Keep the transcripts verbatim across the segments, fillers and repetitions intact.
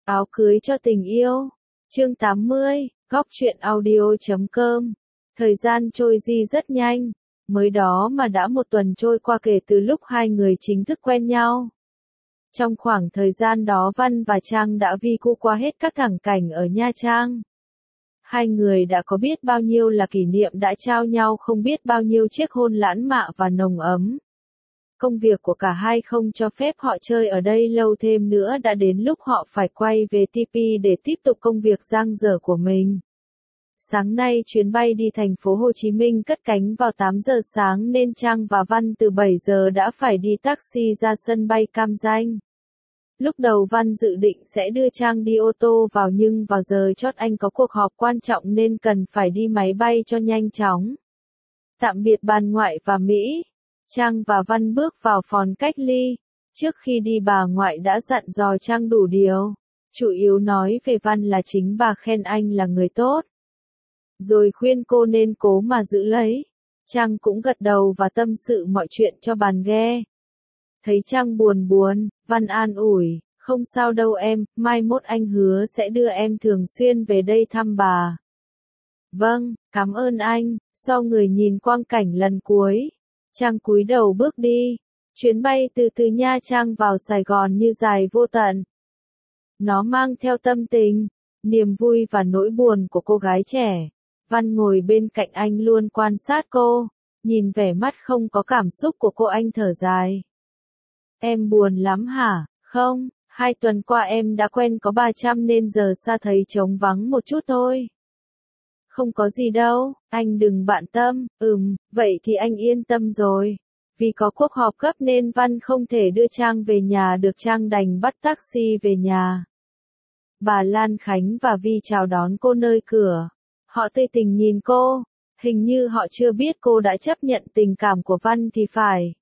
Áo cưới cho tình yêu. Chương tám mươi, góc truyện audio chấm com. Thời gian trôi đi rất nhanh, mới đó mà đã một tuần trôi qua kể từ lúc hai người chính thức quen nhau. Trong khoảng thời gian đó Văn và Trang đã vi cu qua hết các thẳng cảnh ở Nha Trang. Hai người đã có biết bao nhiêu là kỷ niệm đã trao nhau, không biết bao nhiêu chiếc hôn lãng mạn và nồng ấm. Công việc của cả hai không cho phép họ chơi ở đây lâu thêm nữa, đã đến lúc họ phải quay về tê pê để tiếp tục công việc dang dở của mình. Sáng nay chuyến bay đi thành phố Hồ Chí Minh cất cánh vào tám giờ sáng nên Trang và Văn từ bảy giờ đã phải đi taxi ra sân bay Cam Ranh. Lúc đầu Văn dự định sẽ đưa Trang đi ô tô vào, nhưng vào giờ chót anh có cuộc họp quan trọng nên cần phải đi máy bay cho nhanh chóng. Tạm biệt bàn ngoại và Mỹ, Trang và Văn bước vào phòng cách ly. Trước khi đi bà ngoại đã dặn dò Trang đủ điều. Chủ yếu nói về Văn là chính bà khen anh là người tốt, rồi khuyên cô nên cố mà giữ lấy. Trang cũng gật đầu và tâm sự mọi chuyện cho bàn nghe. Thấy Trang buồn buồn, Văn an ủi, không sao đâu em, mai mốt anh hứa sẽ đưa em thường xuyên về đây thăm bà. Vâng, cảm ơn anh. So người nhìn quang cảnh lần cuối, Trang cúi đầu bước đi. Chuyến bay từ từ Nha Trang vào Sài Gòn như dài vô tận. Nó mang theo tâm tình, niềm vui và nỗi buồn của cô gái trẻ. Văn ngồi bên cạnh anh luôn quan sát cô, nhìn vẻ mắt không có cảm xúc của cô anh thở dài. Em buồn lắm hả? Không, hai tuần qua em đã quen có ba trăm nên giờ xa thấy trống vắng một chút thôi. Không có gì đâu, anh đừng bận tâm. Ừm, vậy thì anh yên tâm rồi. Vì có cuộc họp gấp nên Văn không thể đưa Trang về nhà được, Trang đành bắt taxi về nhà. Bà Lan Khánh và Vi chào đón cô nơi cửa. Họ tươi tỉnh nhìn cô, hình như họ chưa biết cô đã chấp nhận tình cảm của Văn thì phải.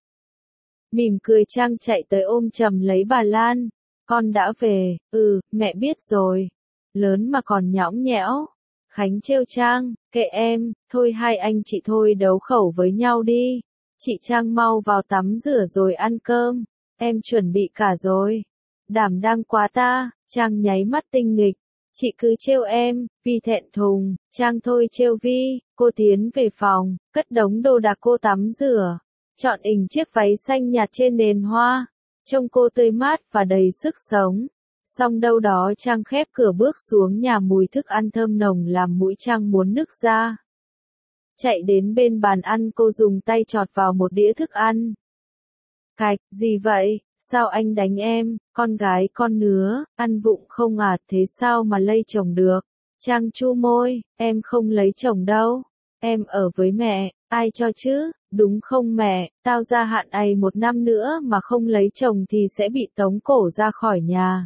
Mỉm cười Trang chạy tới ôm chầm lấy bà Lan. Con đã về, ừ, mẹ biết rồi. Lớn mà còn nhõng nhẽo. Khánh trêu Trang, kệ em, thôi hai anh chị thôi đấu khẩu với nhau đi. Chị Trang mau vào tắm rửa rồi ăn cơm. Em chuẩn bị cả rồi. Đảm đang quá ta. Trang nháy mắt tinh nghịch. Chị cứ trêu em, Vi thẹn thùng. Trang thôi trêu Vi. Cô tiến về phòng, cất đống đồ đạc cô tắm rửa. Chọn ình chiếc váy xanh nhạt trên nền hoa. Trông cô tươi mát và đầy sức sống. Xong đâu đó Trang khép cửa bước xuống nhà, mùi thức ăn thơm nồng làm mũi Trang muốn nức ra. Chạy đến bên bàn ăn, cô dùng tay chọt vào một đĩa thức ăn. Cạch, gì vậy? Sao anh đánh em? Con gái con nứa, ăn vụng không à? Thế sao mà lây chồng được? Trang chu môi, em không lấy chồng đâu. Em ở với mẹ, ai cho chứ? Đúng không mẹ, tao gia hạn ấy một năm nữa mà không lấy chồng thì sẽ bị tống cổ ra khỏi nhà.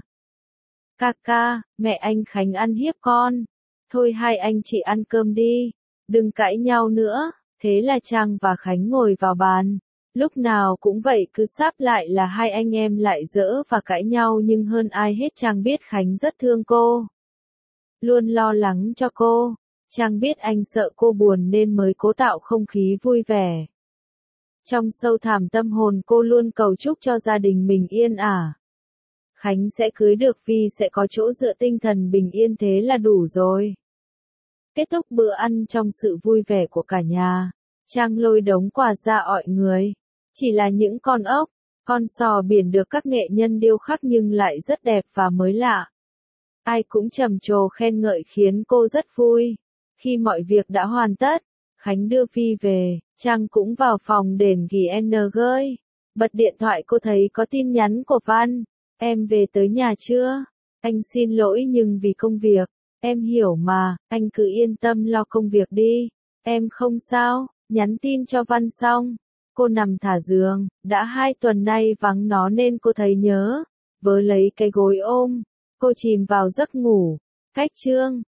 Ca ca, mẹ anh Khánh ăn hiếp con. Thôi hai anh chị ăn cơm đi, đừng cãi nhau nữa. Thế là Trang và Khánh ngồi vào bàn. Lúc nào cũng vậy, cứ sắp lại là hai anh em lại giỡn và cãi nhau, nhưng hơn ai hết Trang biết Khánh rất thương cô, luôn lo lắng cho cô. Trang biết anh sợ cô buồn nên mới cố tạo không khí vui vẻ. Trong sâu thẳm tâm hồn cô luôn cầu chúc cho gia đình mình yên ả. Khánh sẽ cưới được Vi sẽ có chỗ dựa tinh thần bình yên, thế là đủ rồi. Kết thúc bữa ăn trong sự vui vẻ của cả nhà, Trang lôi đống quà ra ọi người. Chỉ là những con ốc, con sò biển được các nghệ nhân điêu khắc nhưng lại rất đẹp và mới lạ. Ai cũng trầm trồ khen ngợi khiến cô rất vui. Khi mọi việc đã hoàn tất, Khánh đưa Vi về, Trang cũng vào phòng đền ghi en gơi. Bật điện thoại cô thấy có tin nhắn của Văn. Em về tới nhà chưa? Anh xin lỗi nhưng vì công việc. Em hiểu mà, anh cứ yên tâm lo công việc đi. Em không sao. Nhắn tin cho Văn xong, cô nằm thả giường. Đã hai tuần nay vắng nó nên cô thấy nhớ. Vớ lấy cái gối ôm, cô chìm vào giấc ngủ. Cách chương